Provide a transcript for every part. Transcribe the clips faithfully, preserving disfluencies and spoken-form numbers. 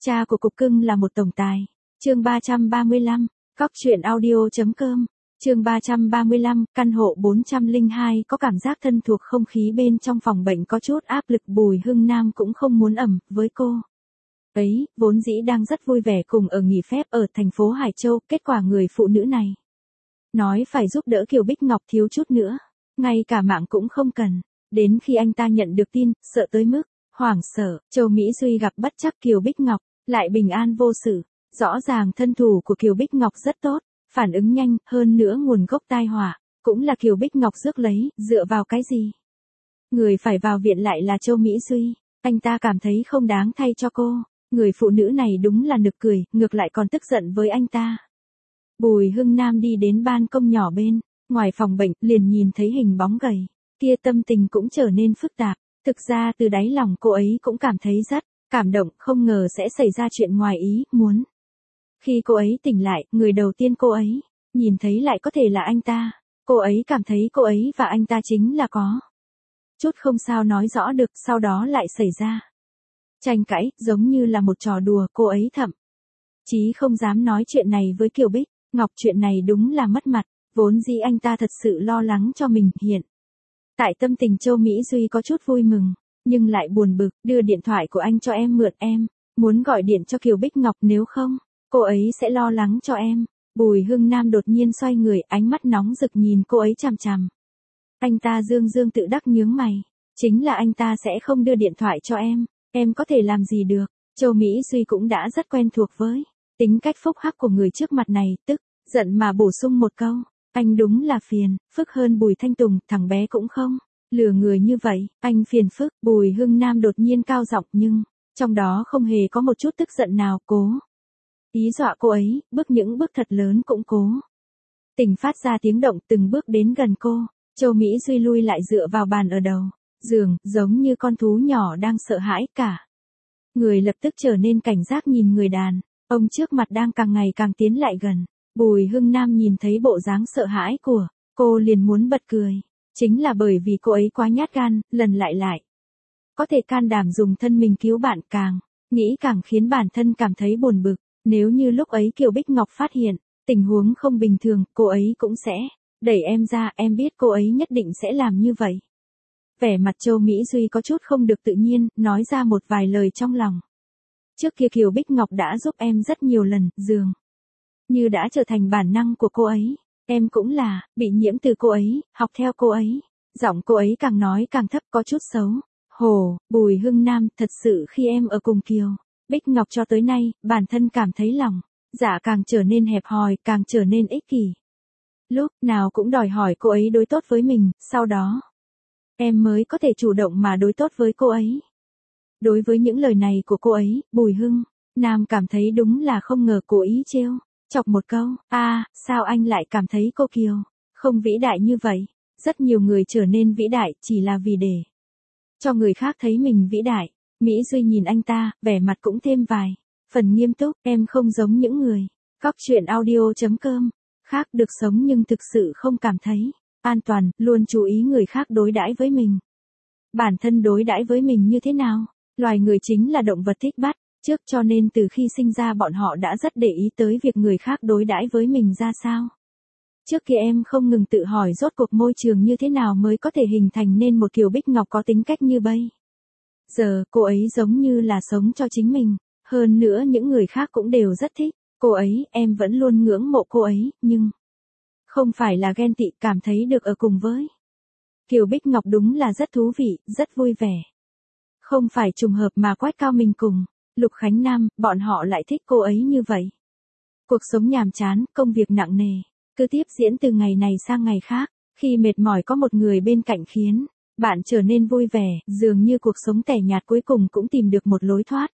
Cha của cục cưng là một tổng tài. Chương ba trăm ba mươi lăm, Cóc truyện audio chấm com. Chương ba trăm ba mươi lăm, căn hộ bốn trăm lẻ hai có cảm giác thân thuộc, không khí bên trong phòng bệnh có chút áp lực, Bùi Hưng Nam cũng không muốn ẩm với cô ấy, vốn dĩ đang rất vui vẻ cùng ở nghỉ phép ở thành phố Hải Châu, kết quả người phụ nữ này nói phải giúp đỡ Kiều Bích Ngọc thiếu chút nữa, ngay cả mạng cũng không cần. Đến khi anh ta nhận được tin, sợ tới mức hoảng sợ, Châu Mỹ Duy gặp bất trắc Kiều Bích Ngọc, lại bình an vô sự. Rõ ràng thân thủ của Kiều Bích Ngọc rất tốt, phản ứng nhanh, hơn nữa nguồn gốc tai họa cũng là Kiều Bích Ngọc rước lấy, dựa vào cái gì? Người phải vào viện lại là Châu Mỹ Duy, anh ta cảm thấy không đáng thay cho cô. Người phụ nữ này đúng là nực cười, ngược lại còn tức giận với anh ta. Bùi Hưng Nam đi đến ban công nhỏ bên ngoài phòng bệnh, liền nhìn thấy hình bóng gầy kia, tâm tình cũng trở nên phức tạp. Thực ra từ đáy lòng cô ấy cũng cảm thấy rất cảm động, không ngờ sẽ xảy ra chuyện ngoài ý muốn. Khi cô ấy tỉnh lại, người đầu tiên cô ấy nhìn thấy lại có thể là anh ta. Cô ấy cảm thấy cô ấy và anh ta chính là có chút không sao nói rõ được, sau đó lại xảy ra tranh cãi, giống như là một trò đùa. Cô ấy thậm chí không dám nói chuyện này với Kiều Bích Ngọc, chuyện này đúng là mất mặt, vốn dĩ anh ta thật sự lo lắng cho mình. Hiện tại tâm tình Châu Mỹ Duy có chút vui mừng, nhưng lại buồn bực. Đưa điện thoại của anh cho em mượn, em muốn gọi điện cho Kiều Bích Ngọc, nếu không cô ấy sẽ lo lắng cho em. Bùi Hưng Nam đột nhiên xoay người, ánh mắt nóng rực nhìn cô ấy chằm chằm. Anh ta dương dương tự đắc nhướng mày, chính là anh ta sẽ không đưa điện thoại cho em, em có thể làm gì được. Châu Mỹ Duy cũng đã rất quen thuộc với tính cách phúc hắc của người trước mặt này, tức giận mà bổ sung một câu, anh đúng là phiền phức hơn Bùi Thanh Tùng, thằng bé cũng không lừa người như vậy, anh phiền phức. Bùi Hưng Nam đột nhiên cao giọng, nhưng trong đó không hề có một chút tức giận nào, cố ý dọa cô ấy, bước những bước thật lớn cũng cố tình phát ra tiếng động, từng bước đến gần cô. Châu Mỹ Duy lui lại dựa vào bàn ở đầu giường, giống như con thú nhỏ đang sợ hãi, cả người lập tức trở nên cảnh giác nhìn người đàn ông trước mặt đang càng ngày càng tiến lại gần. Bùi Hưng Nam nhìn thấy bộ dáng sợ hãi của cô liền muốn bật cười, chính là bởi vì cô ấy quá nhát gan, lần lại lại có thể can đảm dùng thân mình cứu bạn, càng nghĩ càng khiến bản thân cảm thấy buồn bực. Nếu như lúc ấy Kiều Bích Ngọc phát hiện tình huống không bình thường, cô ấy cũng sẽ đẩy em ra, em biết cô ấy nhất định sẽ làm như vậy. Vẻ mặt Châu Mỹ Duy có chút không được tự nhiên, nói ra một vài lời trong lòng. Trước kia Kiều Bích Ngọc đã giúp em rất nhiều lần, dường như đã trở thành bản năng của cô ấy. Em cũng là bị nhiễm từ cô ấy, học theo cô ấy. Giọng cô ấy càng nói càng thấp, có chút xấu hổ. Bùi Hưng Nam, thật sự khi em ở cùng Kiều Bích Ngọc cho tới nay, bản thân cảm thấy lòng dạ càng trở nên hẹp hòi, càng trở nên ích kỷ. Lúc nào cũng đòi hỏi cô ấy đối tốt với mình, sau đó em mới có thể chủ động mà đối tốt với cô ấy. Đối với những lời này của cô ấy, Bùi Hưng Nam cảm thấy đúng là không ngờ cố ý trêu chọc một câu. A, à, sao anh lại cảm thấy cô Kiều không vĩ đại như vậy? Rất nhiều người trở nên vĩ đại chỉ là vì để cho người khác thấy mình vĩ đại. Mỹ Duy nhìn anh ta, vẻ mặt cũng thêm vài phần nghiêm túc. Em không giống những người Cóc truyện audio chấm com khác được sống nhưng thực sự không cảm thấy an toàn, luôn chú ý người khác đối đãi với mình. Bản thân đối đãi với mình như thế nào? Loài người chính là động vật thích bắt chước, cho nên từ khi sinh ra bọn họ đã rất để ý tới việc người khác đối đãi với mình ra sao. Trước kia em không ngừng tự hỏi rốt cuộc môi trường như thế nào mới có thể hình thành nên một Kiều Bích Ngọc có tính cách như bây giờ. Cô ấy giống như là sống cho chính mình, hơn nữa những người khác cũng đều rất thích cô ấy. Em vẫn luôn ngưỡng mộ cô ấy, nhưng không phải là ghen tị, cảm thấy được ở cùng với Kiều Bích Ngọc đúng là rất thú vị, rất vui vẻ. Không phải trùng hợp mà Quách Cao Minh cùng Lục Khánh Nam, bọn họ lại thích cô ấy như vậy. Cuộc sống nhàm chán, công việc nặng nề cứ tiếp diễn từ ngày này sang ngày khác. Khi mệt mỏi có một người bên cạnh khiến bạn trở nên vui vẻ, dường như cuộc sống tẻ nhạt cuối cùng cũng tìm được một lối thoát.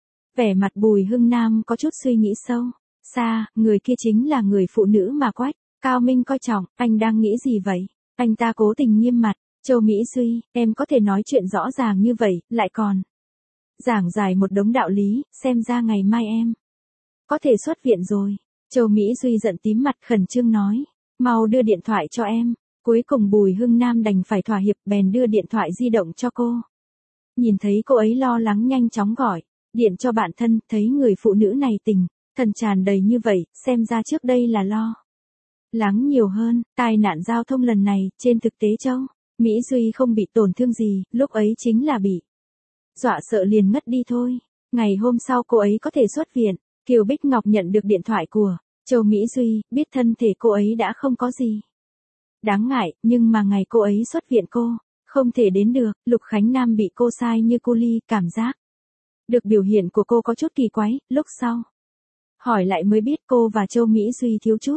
Vẻ mặt Bùi Hưng Nam có chút suy nghĩ sâu xa, người kia chính là người phụ nữ mà Quách Cao Minh coi trọng. Anh đang nghĩ gì vậy? Anh ta cố tình nghiêm mặt. Châu Mỹ Duy, em có thể nói chuyện rõ ràng như vậy, lại còn giảng giải một đống đạo lý, xem ra ngày mai em có thể xuất viện rồi. Châu Mỹ Duy giận tím mặt, khẩn trương nói, mau đưa điện thoại cho em. Cuối cùng Bùi Hưng Nam đành phải thỏa hiệp, bèn đưa điện thoại di động cho cô. Nhìn thấy cô ấy lo lắng nhanh chóng gọi Điện cho bạn thân, thấy người phụ nữ này tình, thần tràn đầy như vậy, xem ra trước đây là lo lắng nhiều hơn. Tai nạn giao thông lần này, trên thực tế Châu Mỹ Duy không bị tổn thương gì, lúc ấy chính là bị dọa sợ liền ngất đi thôi. Ngày hôm sau cô ấy có thể xuất viện, Kiều Bích Ngọc nhận được điện thoại của Châu Mỹ Duy, biết thân thể cô ấy đã không có gì đáng ngại, nhưng mà ngày cô ấy xuất viện cô không thể đến được. Lục Khánh Nam bị cô sai như cu ly, cảm giác được biểu hiện của cô có chút kỳ quái. Lúc sau hỏi lại mới biết cô và Châu Mỹ Duy thiếu chút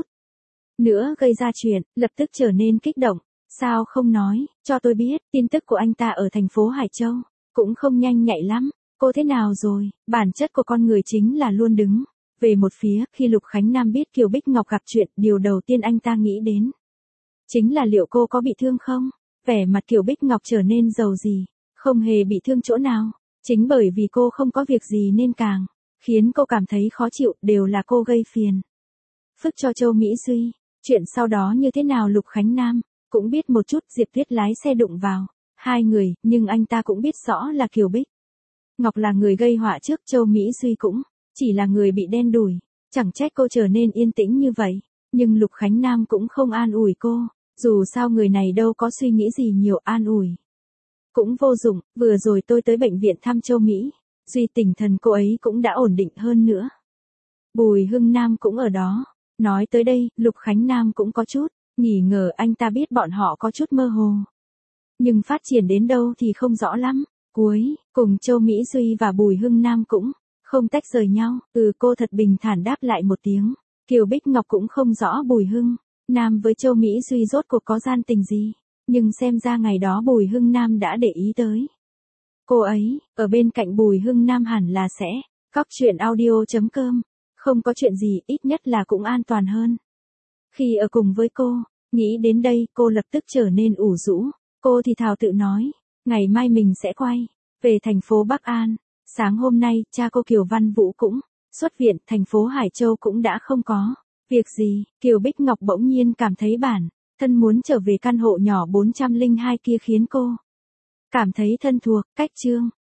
nữa gây ra chuyện, lập tức trở nên kích động. Sao không nói cho tôi biết, tin tức của anh ta ở thành phố Hải Châu cũng không nhanh nhạy lắm. Cô thế nào rồi? Bản chất của con người chính là luôn đứng về một phía. Khi Lục Khánh Nam biết Kiều Bích Ngọc gặp chuyện, điều đầu tiên anh ta nghĩ đến chính là liệu cô có bị thương không? Vẻ mặt Kiều Bích Ngọc trở nên dầu gì, không hề bị thương chỗ nào. Chính bởi vì cô không có việc gì nên càng khiến cô cảm thấy khó chịu, đều là cô gây phiền phức cho Châu Mỹ Duy. Chuyện sau đó như thế nào Lục Khánh Nam cũng biết một chút. Diệp Tuyết lái xe đụng vào hai người, nhưng anh ta cũng biết rõ là Kiều Bích Ngọc là người gây họa trước, Châu Mỹ Duy cũng chỉ là người bị đen đủi. Chẳng trách cô trở nên yên tĩnh như vậy, nhưng Lục Khánh Nam cũng không an ủi cô, dù sao người này đâu có suy nghĩ gì nhiều, an ủi cũng vô dụng. Vừa rồi tôi tới bệnh viện thăm Châu Mỹ Duy, tinh thần cô ấy cũng đã ổn định hơn nữa. Bùi Hưng Nam cũng ở đó. Nói tới đây, Lục Khánh Nam cũng có chút nghi ngờ, anh ta biết bọn họ có chút mơ hồ, nhưng phát triển đến đâu thì không rõ lắm. Cuối cùng Châu Mỹ Duy và Bùi Hưng Nam cũng không tách rời nhau. Ừ, cô thật bình thản đáp lại một tiếng. Kiều Bích Ngọc cũng không rõ Bùi Hưng Nam với Châu Mỹ Duy rốt cuộc có gian tình gì, nhưng xem ra ngày đó Bùi Hưng Nam đã để ý tới cô ấy. Ở bên cạnh Bùi Hưng Nam hẳn là sẽ cóc truyện audio chấm com. Không có chuyện gì, ít nhất là cũng an toàn hơn khi ở cùng với cô. Nghĩ đến đây, cô lập tức trở nên ủ rũ. Cô thì thào tự nói, ngày mai mình sẽ quay về thành phố Bắc An. Sáng hôm nay, cha cô Kiều Văn Vũ cũng xuất viện, thành phố Hải Châu cũng đã không có việc gì. Kiều Bích Ngọc bỗng nhiên cảm thấy bản thân muốn trở về căn hộ nhỏ bốn trăm lẻ hai kia, khiến cô cảm thấy thân thuộc. Cách chương